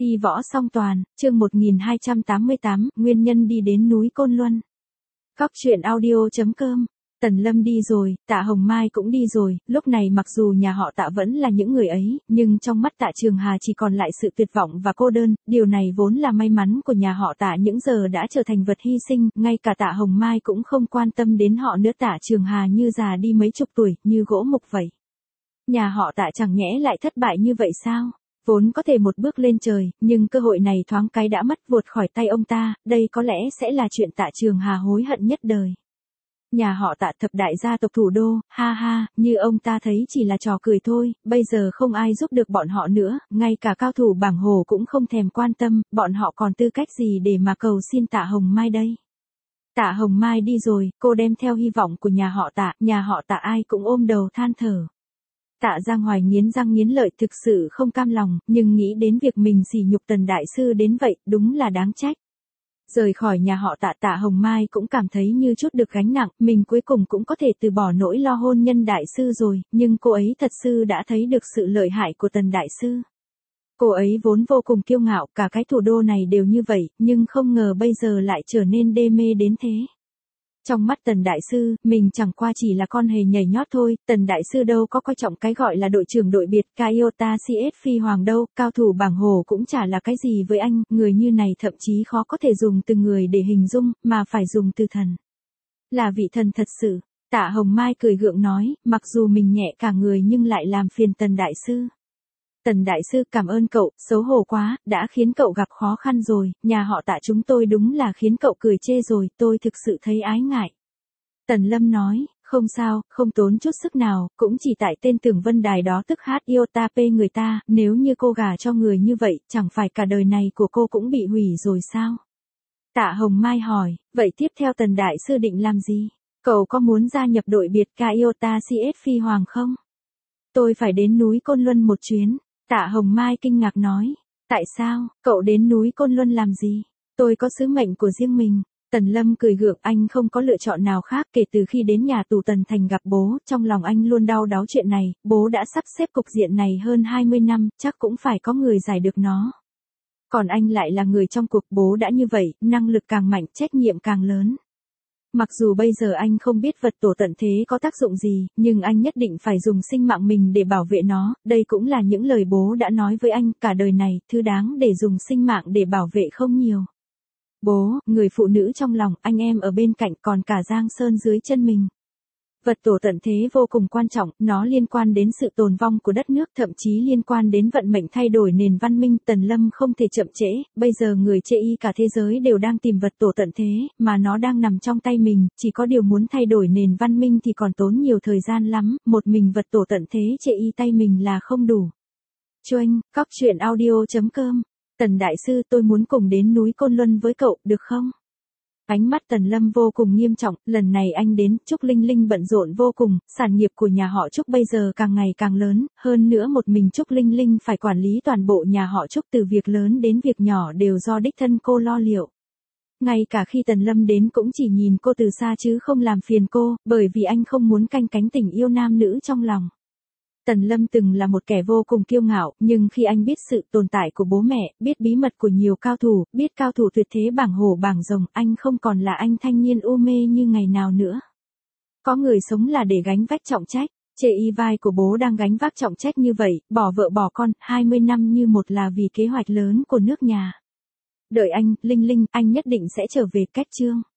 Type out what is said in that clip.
Y võ song toàn, chương 1288, nguyên nhân đi đến núi Côn Luân. Góc truyện audio.com. Tần Lâm đi rồi, Tạ Hồng Mai cũng đi rồi, lúc này mặc dù nhà họ Tạ vẫn là những người ấy, nhưng trong mắt Tạ Trường Hà chỉ còn lại sự tuyệt vọng và cô đơn, điều này vốn là may mắn của nhà họ Tạ những giờ đã trở thành vật hy sinh, ngay cả Tạ Hồng Mai cũng không quan tâm đến họ nữa. Tạ Trường Hà như già đi mấy chục tuổi, như gỗ mục vậy. Nhà họ Tạ chẳng nhẽ lại thất bại như vậy sao? Vốn có thể một bước lên trời, nhưng cơ hội này thoáng cái đã mất vụt khỏi tay ông ta, đây có lẽ sẽ là chuyện Tạ Trường Hà hối hận nhất đời. Nhà họ Tạ thập đại gia tộc thủ đô, ha ha, như ông ta thấy chỉ là trò cười thôi, bây giờ không ai giúp được bọn họ nữa, ngay cả cao thủ bảng hồ cũng không thèm quan tâm, bọn họ còn tư cách gì để mà cầu xin Tạ Hồng Mai đây. Tạ Hồng Mai đi rồi, cô đem theo hy vọng của nhà họ Tạ ai cũng ôm đầu than thở. Tạ Giang Hoài nghiến răng nghiến lợi, thực sự không cam lòng, nhưng nghĩ đến việc mình sỉ nhục Tần đại sư đến vậy, đúng là đáng trách. Rời khỏi nhà họ Tạ, Tạ Hồng Mai cũng cảm thấy như chút được gánh nặng, mình cuối cùng cũng có thể từ bỏ nỗi lo hôn nhân đại sư rồi, nhưng cô ấy thật sự đã thấy được sự lợi hại của Tần đại sư. Cô ấy vốn vô cùng kiêu ngạo, cả cái thủ đô này đều như vậy, nhưng không ngờ bây giờ lại trở nên đê mê đến thế. Trong mắt Tần đại sư, mình chẳng qua chỉ là con hề nhảy nhót thôi, Tần đại sư đâu có coi trọng cái gọi là đội trưởng đội biệt, Kaiota CS Phi Hoàng đâu, cao thủ bảng hồ cũng chả là cái gì với anh, người như này thậm chí khó có thể dùng từ người để hình dung, mà phải dùng từ thần. Là vị thần thật sự. Tạ Hồng Mai cười gượng nói, mặc dù mình nhẹ cả người nhưng lại làm phiền Tần đại sư. Tần đại sư cảm ơn cậu, xấu hổ quá, đã khiến cậu gặp khó khăn rồi, nhà họ Tạ chúng tôi đúng là khiến cậu cười chê rồi, tôi thực sự thấy ái ngại. Tần Lâm nói, không sao, không tốn chút sức nào, cũng chỉ tại tên Tưởng Vân Đài đó tức hát Iota P người ta, nếu như cô gả cho người như vậy, chẳng phải cả đời này của cô cũng bị hủy rồi sao? Tạ Hồng Mai hỏi, vậy tiếp theo Tần đại sư định làm gì? Cậu có muốn gia nhập đội biệt Kaiota CS Phi Hoàng không? Tôi phải đến núi Côn Luân một chuyến. Tạ Hồng Mai kinh ngạc nói, tại sao, cậu đến núi Côn Luân làm gì? Tôi có sứ mệnh của riêng mình. Tần Lâm cười gượng, anh không có lựa chọn nào khác. Kể từ khi đến nhà tù Tần Thành gặp bố, trong lòng anh luôn đau đáu chuyện này, bố đã sắp xếp cục diện này hơn 20 năm, chắc cũng phải có người giải được nó. Còn anh lại là người trong cuộc, bố đã như vậy, năng lực càng mạnh, trách nhiệm càng lớn. Mặc dù bây giờ anh không biết vật tổ tận thế có tác dụng gì, nhưng anh nhất định phải dùng sinh mạng mình để bảo vệ nó, đây cũng là những lời bố đã nói với anh, cả đời này, thứ đáng để dùng sinh mạng để bảo vệ không nhiều. Bố, người phụ nữ trong lòng, anh em ở bên cạnh, còn cả Giang Sơn dưới chân mình. Vật tổ tận thế vô cùng quan trọng, nó liên quan đến sự tồn vong của đất nước, thậm chí liên quan đến vận mệnh thay đổi nền văn minh. Tần Lâm không thể chậm trễ, bây giờ người chê y cả thế giới đều đang tìm vật tổ tận thế, mà nó đang nằm trong tay mình, chỉ có điều muốn thay đổi nền văn minh thì còn tốn nhiều thời gian lắm, một mình vật tổ tận thế chê y tay mình là không đủ. Choanh, góc truyện audio.com. Tần đại sư, tôi muốn cùng đến núi Côn Luân với cậu, được không? Ánh mắt Tần Lâm vô cùng nghiêm trọng, lần này anh đến, Trúc Linh Linh bận rộn vô cùng, sản nghiệp của nhà họ Trúc bây giờ càng ngày càng lớn, hơn nữa một mình Trúc Linh Linh phải quản lý toàn bộ nhà họ Trúc, từ việc lớn đến việc nhỏ đều do đích thân cô lo liệu. Ngay cả khi Tần Lâm đến cũng chỉ nhìn cô từ xa chứ không làm phiền cô, bởi vì anh không muốn canh cánh tình yêu nam nữ trong lòng. Tần Lâm từng là một kẻ vô cùng kiêu ngạo, nhưng khi anh biết sự tồn tại của bố mẹ, biết bí mật của nhiều cao thủ, biết cao thủ tuyệt thế bảng hổ bảng rồng, anh không còn là anh thanh niên u mê như ngày nào nữa. Có người sống là để gánh vác trọng trách, chê y vai của bố đang gánh vác trọng trách như vậy, bỏ vợ bỏ con, 20 năm như một là vì kế hoạch lớn của nước nhà. Đợi anh, Linh Linh, anh nhất định sẽ trở về. Cách chương